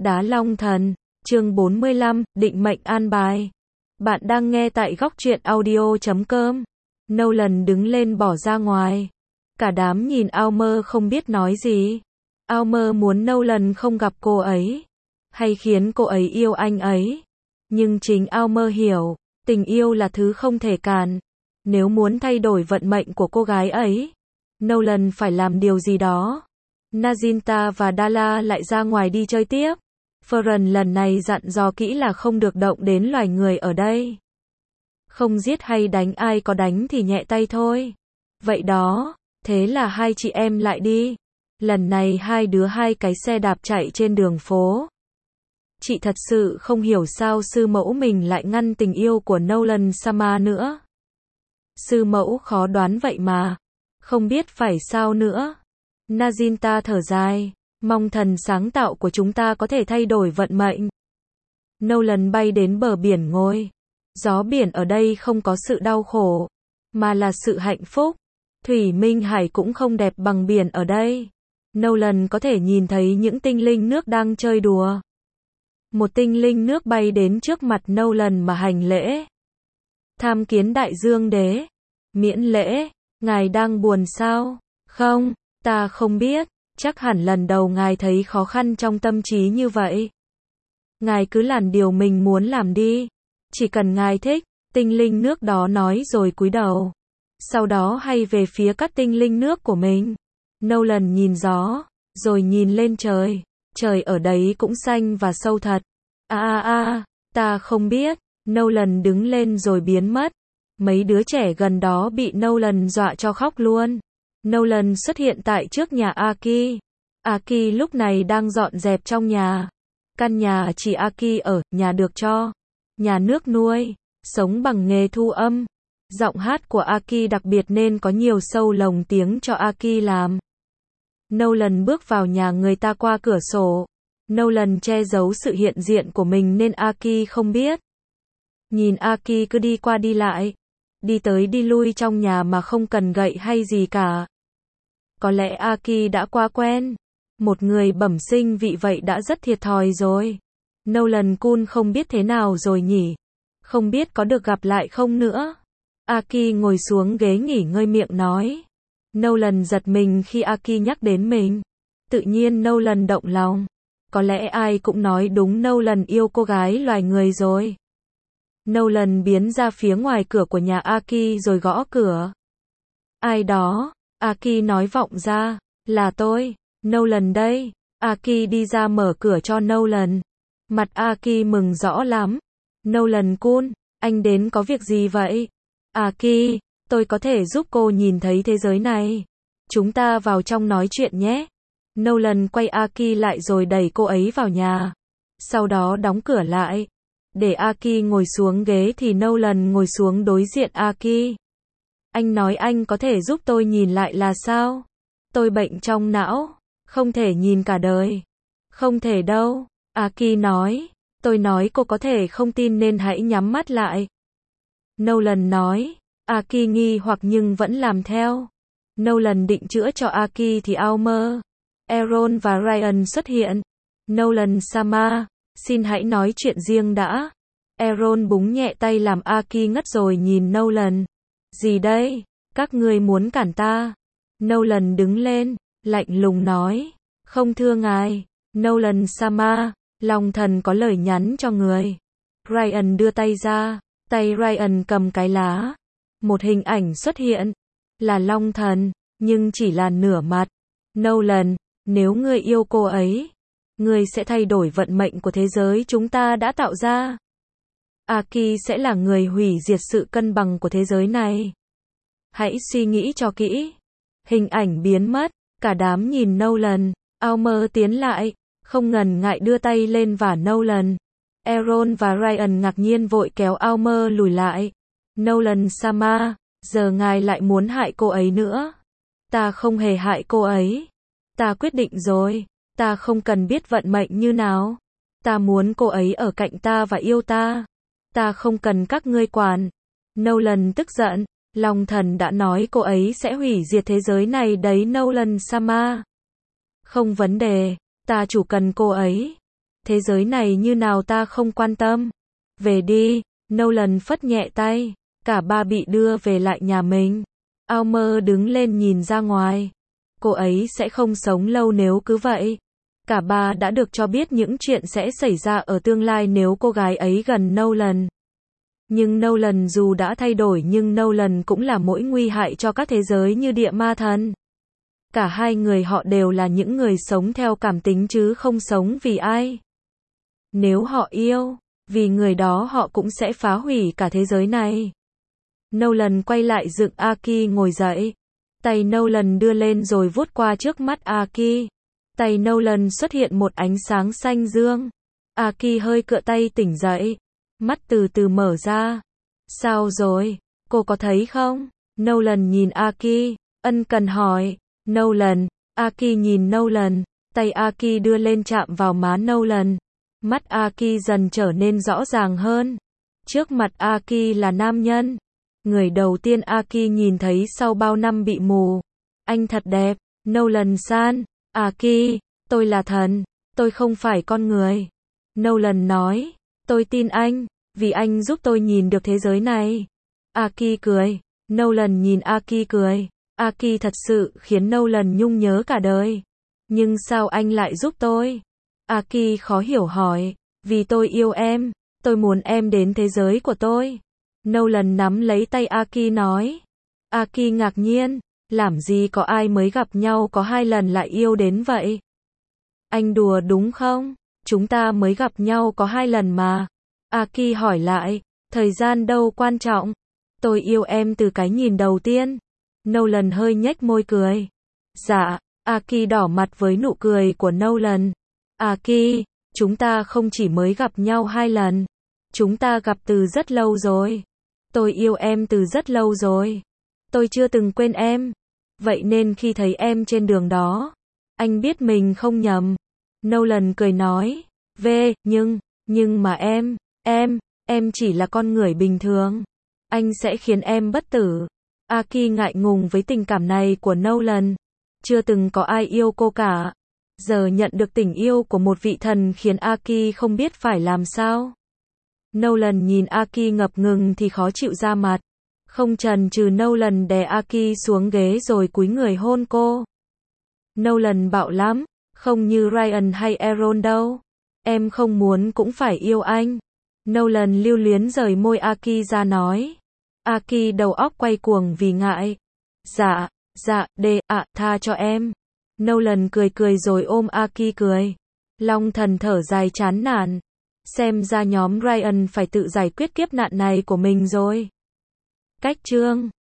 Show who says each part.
Speaker 1: Đá Long Thần, chương 45, định mệnh an bài. Bạn đang nghe tại góc truyện audio.com. Nolan đứng lên bỏ ra ngoài. Cả đám nhìn Almer không biết nói gì. Almer muốn Nolan không gặp cô ấy, hay khiến cô ấy yêu anh ấy. Nhưng chính Almer hiểu, tình yêu là thứ không thể cản. Nếu muốn thay đổi vận mệnh của cô gái ấy, Nolan phải làm điều gì đó. Naginata và Dalla lại ra ngoài đi chơi tiếp. Ferran lần này dặn dò kỹ là không được động đến loài người ở đây. Không giết hay đánh, ai có đánh thì nhẹ tay thôi. Vậy đó, thế là hai chị em lại đi. Lần này hai đứa hai cái xe đạp chạy trên đường phố. Chị thật sự không hiểu sao sư mẫu mình lại ngăn tình yêu của Nolan Sama nữa. Sư mẫu khó đoán vậy mà. Không biết phải sao nữa. Naginata thở dài. Mong thần sáng tạo của chúng ta có thể thay đổi vận mệnh. Nolan bay đến bờ biển ngồi. Gió biển ở đây không có sự đau khổ, mà là sự hạnh phúc. Thủy minh hải cũng không đẹp bằng biển ở đây. Nolan có thể nhìn thấy những tinh linh nước đang chơi đùa. Một tinh linh nước bay đến trước mặt Nolan mà hành lễ. Tham kiến đại dương đế. Miễn lễ, ngài đang buồn sao? Không, ta không biết. Chắc hẳn lần đầu ngài thấy khó khăn trong tâm trí như vậy. Ngài cứ làm điều mình muốn làm đi. Chỉ cần ngài thích, tinh linh nước đó nói rồi cúi đầu. Sau đó hay về phía các tinh linh nước của mình. Nolan nhìn gió, rồi nhìn lên trời. Trời ở đấy cũng xanh và sâu thật. Ta không biết. Nolan đứng lên rồi biến mất. Mấy đứa trẻ gần đó bị Nolan dọa cho khóc luôn. Nolan xuất hiện tại trước nhà Aki. Aki lúc này đang dọn dẹp trong nhà. Căn nhà chỉ Aki ở, nhà được cho nhà nước nuôi, sống bằng nghề thu âm. Giọng hát của Aki đặc biệt nên có nhiều show lồng tiếng cho Aki làm. Nolan bước vào nhà người ta qua cửa sổ. Nolan che giấu sự hiện diện của mình nên Aki không biết. Nhìn Aki cứ đi qua đi lại, đi tới đi lui trong nhà mà không cần gậy hay gì cả. Có lẽ Aki đã quá quen. Một người bẩm sinh vị vậy đã rất thiệt thòi rồi. Nolan Kun không biết thế nào rồi nhỉ. Không biết có được gặp lại không nữa. Aki ngồi xuống ghế nghỉ ngơi miệng nói. Nolan giật mình khi Aki nhắc đến mình. Tự nhiên Nolan động lòng. Có lẽ ai cũng nói đúng, Nolan yêu cô gái loài người rồi. Nolan biến ra phía ngoài cửa của nhà Aki rồi gõ cửa. Ai đó? Aki nói vọng ra. Là tôi. Nolan đây. Aki đi ra mở cửa cho Nolan. Mặt Aki mừng rõ lắm. Nolan Kun, anh đến có việc gì vậy? Aki, tôi có thể giúp cô nhìn thấy thế giới này. Chúng ta vào trong nói chuyện nhé. Nolan quay Aki lại rồi đẩy cô ấy vào nhà. Sau đó đóng cửa lại. Để Aki ngồi xuống ghế thì Nolan ngồi xuống đối diện Aki. Anh nói anh có thể giúp tôi nhìn lại là sao? Tôi bệnh trong não, không thể nhìn cả đời. Không thể đâu, Aki nói. Tôi nói cô có thể không tin nên hãy nhắm mắt lại. Nolan nói. Aki nghi hoặc nhưng vẫn làm theo. Nolan định chữa cho Aki thì Almer, Aaron và Ryan xuất hiện. Nolan Sama, xin hãy nói chuyện riêng đã. Aaron búng nhẹ tay làm Aki ngất rồi nhìn Nolan. Gì đây? Các ngươi muốn cản ta? Nolan đứng lên, lạnh lùng nói. Không thưa ngài. Nolan Sama, Long Thần có lời nhắn cho người. Ryan đưa tay ra. Tay Ryan cầm cái lá. Một hình ảnh xuất hiện. Là Long Thần, nhưng chỉ là nửa mặt. Nolan, nếu ngươi yêu cô ấy, ngươi sẽ thay đổi vận mệnh của thế giới chúng ta đã tạo ra. Aki sẽ là người hủy diệt sự cân bằng của thế giới này. Hãy suy nghĩ cho kỹ. Hình ảnh biến mất. Cả đám nhìn Nolan. Almer tiến lại, không ngần ngại đưa tay lên vả Nolan. Aaron và Ryan ngạc nhiên vội kéo Almer lùi lại. Nolan Sama, giờ ngài lại muốn hại cô ấy nữa. Ta không hề hại cô ấy. Ta quyết định rồi. Ta không cần biết vận mệnh như nào. Ta muốn cô ấy ở cạnh ta và yêu ta. Ta không cần các ngươi quản. Nolan tức giận. Long Thần đã nói cô ấy sẽ hủy diệt thế giới này đấy Nolan Sama. Không vấn đề. Ta chủ cần cô ấy. Thế giới này như nào ta không quan tâm. Về đi, Nolan phất nhẹ tay. Cả ba bị đưa về lại nhà mình. Almer đứng lên nhìn ra ngoài. Cô ấy sẽ không sống lâu nếu cứ vậy. Cả ba đã được cho biết những chuyện sẽ xảy ra ở tương lai nếu cô gái ấy gần Nolan. Nhưng Nolan dù đã thay đổi nhưng Nolan cũng là mối nguy hại cho các thế giới như địa ma thần. Cả hai người họ đều là những người sống theo cảm tính chứ không sống vì ai. Nếu họ yêu, vì người đó họ cũng sẽ phá hủy cả thế giới này. Nolan quay lại dựng Aki ngồi dậy. Tay Nolan đưa lên rồi vuốt qua trước mắt Aki. Tay Nolan xuất hiện một ánh sáng xanh dương. Aki hơi cựa tay tỉnh dậy. Mắt từ từ mở ra. Sao rồi? Cô có thấy không? Nolan nhìn Aki. Ân cần hỏi. Nolan. Aki nhìn Nolan. Tay Aki đưa lên chạm vào má Nolan. Mắt Aki dần trở nên rõ ràng hơn. Trước mặt Aki là nam nhân. Người đầu tiên Aki nhìn thấy sau bao năm bị mù. Anh thật đẹp. Nolan-san. Aki, tôi là thần. Tôi không phải con người. Nolan nói. Tôi tin anh. Vì anh giúp tôi nhìn được thế giới này. Aki cười. Nolan nhìn Aki cười. Aki thật sự khiến Nolan nhung nhớ cả đời. Nhưng sao anh lại giúp tôi? Aki khó hiểu hỏi. Vì tôi yêu em. Tôi muốn em đến thế giới của tôi. Nolan nắm lấy tay Aki nói. Aki ngạc nhiên. Làm gì có ai mới gặp nhau có 2 lần lại yêu đến vậy? Anh đùa đúng không? Chúng ta mới gặp nhau có 2 lần mà. Aki hỏi lại. Thời gian đâu quan trọng. Tôi yêu em từ cái nhìn đầu tiên. Nolan hơi nhếch môi cười. Dạ. Aki đỏ mặt với nụ cười của Nolan. Aki, chúng ta không chỉ mới gặp nhau 2 lần. Chúng ta gặp từ rất lâu rồi. Tôi yêu em từ rất lâu rồi. Tôi chưa từng quên em. Vậy nên khi thấy em trên đường đó, anh biết mình không nhầm. Nolan cười nói. Nhưng mà em chỉ là con người bình thường. Anh sẽ khiến em bất tử. Aki ngại ngùng với tình cảm này của Nolan. Chưa từng có ai yêu cô cả. Giờ nhận được tình yêu của một vị thần khiến Aki không biết phải làm sao. Nolan nhìn Aki ngập ngừng thì khó chịu ra mặt. Không chần chừ Nolan đè Aki xuống ghế rồi cúi người hôn cô. Nolan bạo lắm, không như Ryan hay Aaron đâu. Em không muốn cũng phải yêu anh. Nolan lưu luyến rời môi Aki ra nói. Aki đầu óc quay cuồng vì ngại. Dạ, tha cho em. Nolan cười rồi ôm Aki cười. Long thần thở dài chán nản. Xem ra nhóm Ryan phải tự giải quyết kiếp nạn này của mình rồi. Cách chương